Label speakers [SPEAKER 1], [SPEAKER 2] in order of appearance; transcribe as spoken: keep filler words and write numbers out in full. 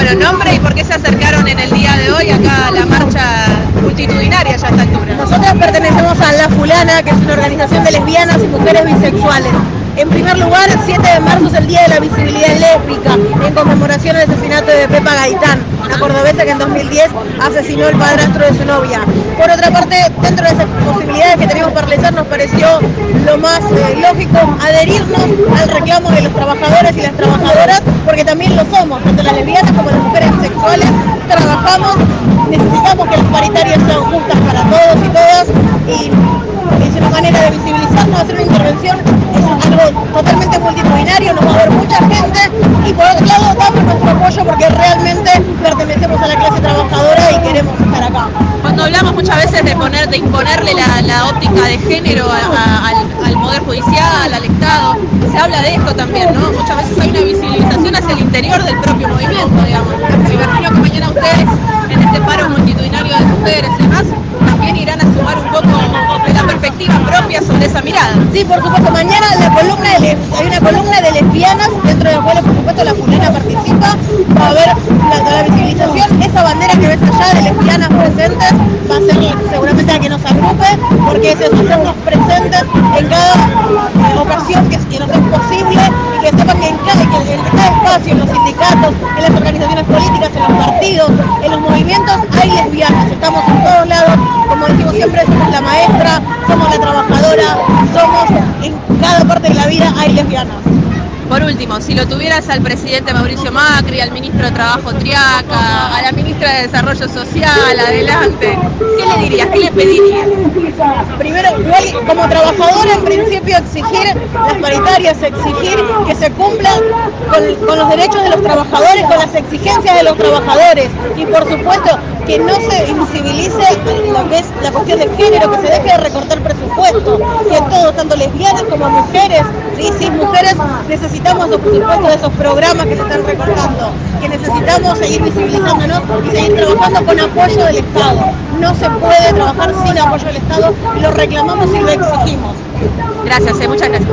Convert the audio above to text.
[SPEAKER 1] Bueno, nombre y por qué se acercaron en el día de hoy acá a la marcha multitudinaria ya a esta altura.
[SPEAKER 2] Nosotras pertenecemos a La Fulana, que es una organización de lesbianas y mujeres bisexuales. En primer lugar, el siete de marzo es el Día de la Visibilidad Lésbica, en conmemoración al asesinato de Pepa Gaitán, una cordobesa que en dos mil diez asesinó el padrastro de su novia. Por otra parte, dentro de esas posibilidades que teníamos para realizar, nos pareció lo más eh, lógico adherirnos al reclamo de los trabajadores y las trabajadoras, porque también lo somos, tanto las lesbianas como las mujeres bisexuales. Trabajamos, necesitamos que las paritarias sean justas para todos y todas, y es una manera de visibilizarnos, hacer una intervención, es algo totalmente multitudinario, nos va a ver mucha gente, y por otro lado damos nuestro apoyo porque realmente pertenecemos a la clase trabajadora y queremos estar acá.
[SPEAKER 1] Cuando hablamos muchas veces de poner, de imponerle la, la óptica de género a, a, al, al Poder Judicial, al Estado, se habla de esto también, ¿no? Muchas veces hay una visibilización hacia el interior del propio movimiento, digamos. Me imagino que mañana ustedes, en este paro multitudinario de mujeres y demás, también irán a sumar un poco de la perspectiva propia sobre esa mirada.
[SPEAKER 2] Sí, por supuesto, mañana la columna de, hay una columna de lesbianas, dentro de la cual por supuesto la Fulana participa, va a haber la, la visibilización, esa bandera que ves allá de lesbianas presentes, va a ser seguramente la que nos agrupe, porque es hacernos presentes en cada eh, ocasión que, que nos es posible, y que sepan que en cada, que en cada espacio, en los sindicatos, en las organizaciones políticas, en los partidos, en los movimientos, hay lesbianas, estamos en todos lados, como decimos siempre, somos la maestra, somos la trabajadora, somos, en cada parte de la vida hay lesbianas.
[SPEAKER 1] Por último, si lo tuvieras al presidente Mauricio Macri, al ministro de Trabajo Triaca, a la ministra de Desarrollo Social, adelante, ¿qué le dirías? ¿Qué le pedirías?
[SPEAKER 2] Primero, igual como trabajadora, en principio exigir las paritarias, exigir que se cumplan con, con los derechos de los trabajadores, con las exigencias de los trabajadores, y por supuesto que no se invisibilice lo que es la cuestión de género, que se deje de recortar presupuesto, que todos, tanto lesbianas como mujeres, sí, sí, mujeres, necesitamos los presupuestos de esos programas que se están recortando, que necesitamos seguir visibilizándonos y seguir trabajando con apoyo del Estado. No se puede trabajar sin apoyo del Estado, lo reclamamos y lo exigimos.
[SPEAKER 1] Gracias, eh, muchas gracias.